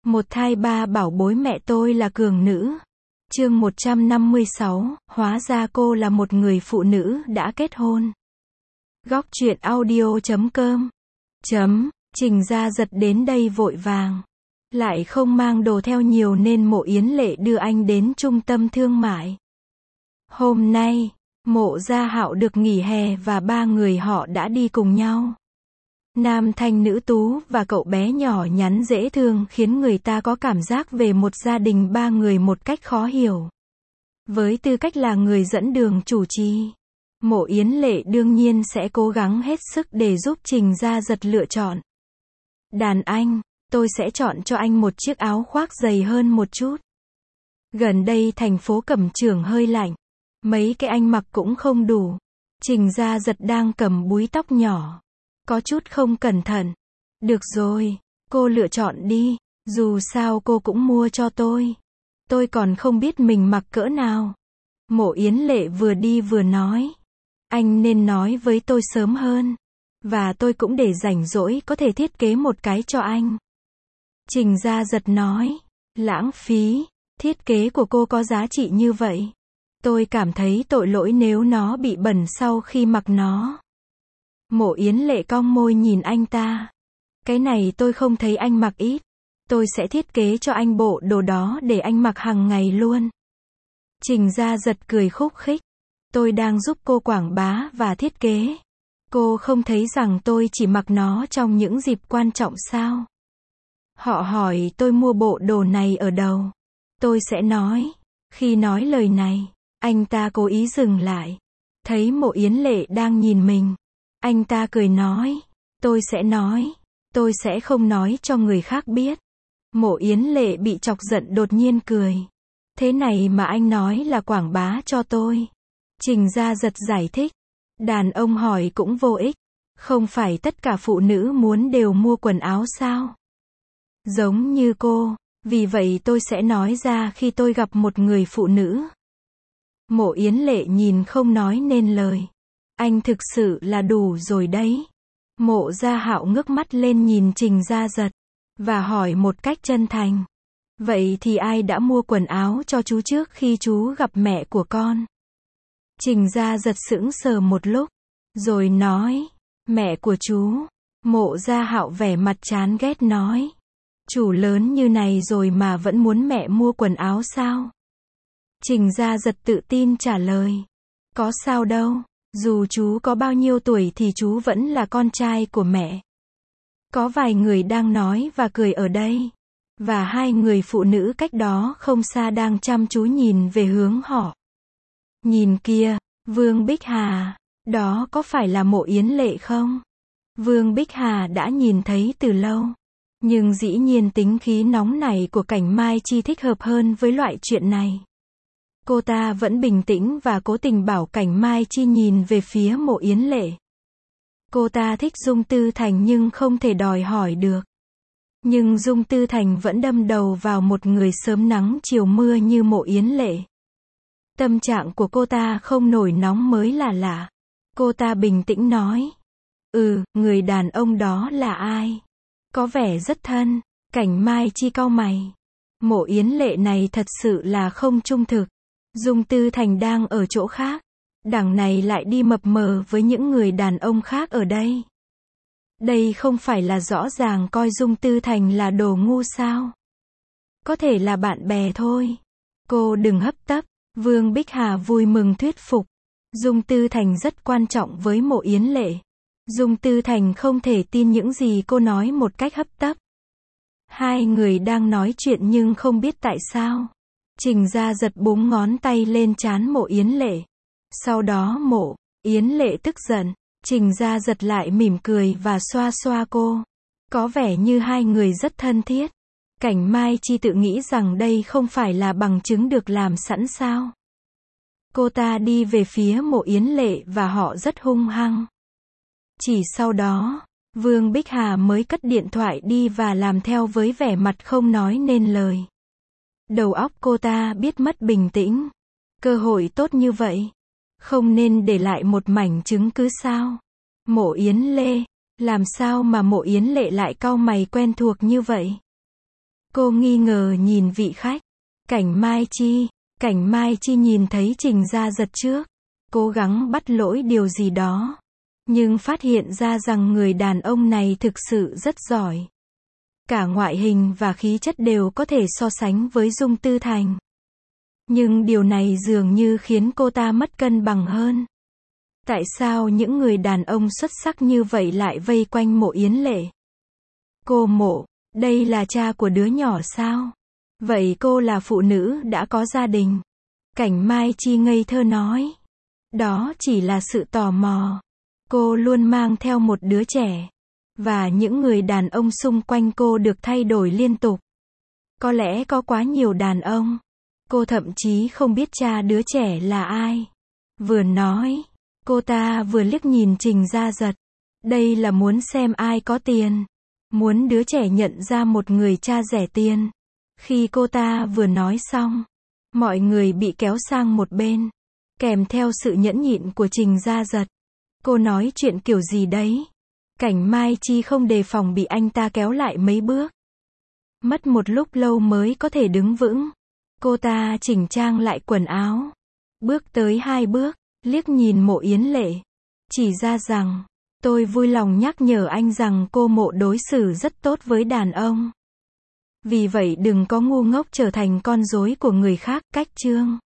Một thai ba bảo bối mẹ tôi là cường nữ. Chương 156, hóa ra cô là một người phụ nữ đã kết hôn. Góc truyện audio.com. Trình Gia Giật đến đây vội vàng. Lại không mang đồ theo nhiều nên Mộ Yến Lệ đưa anh đến trung tâm thương mại. Hôm nay, Mộ Gia Hạo được nghỉ hè và ba người họ đã đi cùng nhau. Nam thanh nữ tú và cậu bé nhỏ nhắn dễ thương khiến người ta có cảm giác về một gia đình ba người một cách khó hiểu. Với tư cách là người dẫn đường chủ trì, Mộ Yến Lệ đương nhiên sẽ cố gắng hết sức để giúp Trình Gia Giật lựa chọn. Đàn anh, tôi sẽ chọn cho anh một chiếc áo khoác dày hơn một chút. Gần đây thành phố Cẩm Trường hơi lạnh, mấy cái anh mặc cũng không đủ. Trình Gia Giật đang cầm búi tóc nhỏ, có chút không cẩn thận. Được rồi, cô lựa chọn đi, dù sao cô cũng mua cho tôi. Tôi còn không biết mình mặc cỡ nào. Mộ Yến Lệ vừa đi vừa nói. Anh nên nói với tôi sớm hơn. Và tôi cũng để rảnh rỗi có thể thiết kế một cái cho anh. Trình Gia Giật nói. Lãng phí, thiết kế của cô có giá trị như vậy. Tôi cảm thấy tội lỗi nếu nó bị bẩn sau khi mặc nó. Mộ Yến Lệ cong môi nhìn anh ta. Cái này tôi không thấy anh mặc ít. Tôi sẽ thiết kế cho anh bộ đồ đó để anh mặc hàng ngày luôn. Trình Gia Giật cười khúc khích. Tôi đang giúp cô quảng bá và thiết kế. Cô không thấy rằng tôi chỉ mặc nó trong những dịp quan trọng sao? Họ hỏi tôi mua bộ đồ này ở đâu. Tôi sẽ nói. Khi nói lời này, anh ta cố ý dừng lại. Thấy Mộ Yến Lệ đang nhìn mình. Anh ta cười nói. Tôi sẽ nói. Tôi sẽ không nói cho người khác biết. Mộ Yến Lệ bị chọc giận đột nhiên cười. Thế này mà anh nói là quảng bá cho tôi. Trình Gia Giật giải thích. Đàn ông hỏi cũng vô ích. Không phải tất cả phụ nữ muốn đều mua quần áo sao? Giống như cô. Vì vậy tôi sẽ nói ra khi tôi gặp một người phụ nữ. Mộ Yến Lệ nhìn không nói nên lời. Anh thực sự là đủ rồi đấy. Mộ Gia Hạo ngước mắt lên nhìn Trình Gia Giật. Và hỏi một cách chân thành. Vậy thì ai đã mua quần áo cho chú trước khi chú gặp mẹ của con? Trình Gia Giật sững sờ một lúc. Rồi nói. Mẹ của chú. Mộ Gia Hạo vẻ mặt chán ghét nói. Chủ lớn như này rồi mà vẫn muốn mẹ mua quần áo sao? Trình Gia Giật tự tin trả lời. Có sao đâu. Dù chú có bao nhiêu tuổi thì chú vẫn là con trai của mẹ. Có vài người đang nói và cười ở đây. Và hai người phụ nữ cách đó không xa đang chăm chú nhìn về hướng họ. Nhìn kia, Vương Bích Hà. Đó có phải là Mộ Yến Lệ không? Vương Bích Hà đã nhìn thấy từ lâu. Nhưng dĩ nhiên tính khí nóng này của Cảnh Mai Chi thích hợp hơn với loại chuyện này. Cô ta vẫn bình tĩnh và cố tình bảo Cảnh Mai Chi nhìn về phía Mộ Yến Lệ. Cô ta thích Dung Tư Thành nhưng không thể đòi hỏi được. Nhưng Dung Tư Thành vẫn đâm đầu vào một người sớm nắng chiều mưa như Mộ Yến Lệ. Tâm trạng của cô ta không nổi nóng mới là lạ. Cô ta bình tĩnh nói. Người đàn ông đó là ai? Có vẻ rất thân. Cảnh Mai Chi cau mày. Mộ Yến Lệ này thật sự là không trung thực. Dung Tư Thành đang ở chỗ khác. Đằng này lại đi mập mờ với những người đàn ông khác ở đây. Đây không phải là rõ ràng coi Dung Tư Thành là đồ ngu sao? Có thể là bạn bè thôi. Cô đừng hấp tấp. Vương Bích Hà vui mừng thuyết phục. Dung Tư Thành rất quan trọng với Mộ Yến Lệ. Dung Tư Thành không thể tin những gì cô nói một cách hấp tấp. Hai người đang nói chuyện nhưng không biết tại sao. Trình Gia Giật búng ngón tay lên trán Mộ Yến Lệ. Sau đó Mộ Yến Lệ tức giận. Trình Gia Giật lại mỉm cười và xoa xoa cô. Có vẻ như hai người rất thân thiết. Cảnh Mai Chi tự nghĩ rằng đây không phải là bằng chứng được làm sẵn sao. Cô ta đi về phía Mộ Yến Lệ và họ rất hung hăng. Chỉ sau đó, Vương Bích Hà mới cất điện thoại đi và làm theo với vẻ mặt không nói nên lời. Đầu óc cô ta biết mất bình tĩnh. Cơ hội tốt như vậy. Không nên để lại một mảnh chứng cứ sao? Mộ Yến Lệ. Làm sao mà Mộ Yến Lệ lại cau mày quen thuộc như vậy? Cô nghi ngờ nhìn vị khách. Cảnh Mai Chi. Cảnh Mai Chi nhìn thấy Trình Gia Giật trước. Cố gắng bắt lỗi điều gì đó. Nhưng phát hiện ra rằng người đàn ông này thực sự rất giỏi. Cả ngoại hình và khí chất đều có thể so sánh với Dung Tư Thành. Nhưng điều này dường như khiến cô ta mất cân bằng hơn. Tại sao những người đàn ông xuất sắc như vậy lại vây quanh Mộ Yến Lệ? Cô Mộ, đây là cha của đứa nhỏ sao? Vậy cô là phụ nữ đã có gia đình. Cảnh Mai Chi ngây thơ nói. Đó chỉ là sự tò mò. Cô luôn mang theo một đứa trẻ. Và những người đàn ông xung quanh cô được thay đổi liên tục. Có lẽ có quá nhiều đàn ông. Cô thậm chí không biết cha đứa trẻ là ai. Vừa nói, cô ta vừa liếc nhìn Trình Gia Giật. Đây là muốn xem ai có tiền. Muốn đứa trẻ nhận ra một người cha rẻ tiền. Khi cô ta vừa nói xong, mọi người bị kéo sang một bên. Kèm theo sự nhẫn nhịn của Trình Gia Giật. Cô nói chuyện kiểu gì đấy? Cảnh Mai Chi không đề phòng bị anh ta kéo lại mấy bước. Mất một lúc lâu mới có thể đứng vững. Cô ta chỉnh trang lại quần áo. Bước tới 2 bước, liếc nhìn Mộ Yến Lệ. Chỉ ra rằng, tôi vui lòng nhắc nhở anh rằng cô Mộ đối xử rất tốt với đàn ông. Vì vậy đừng có ngu ngốc trở thành con rối của người khác. Cách chương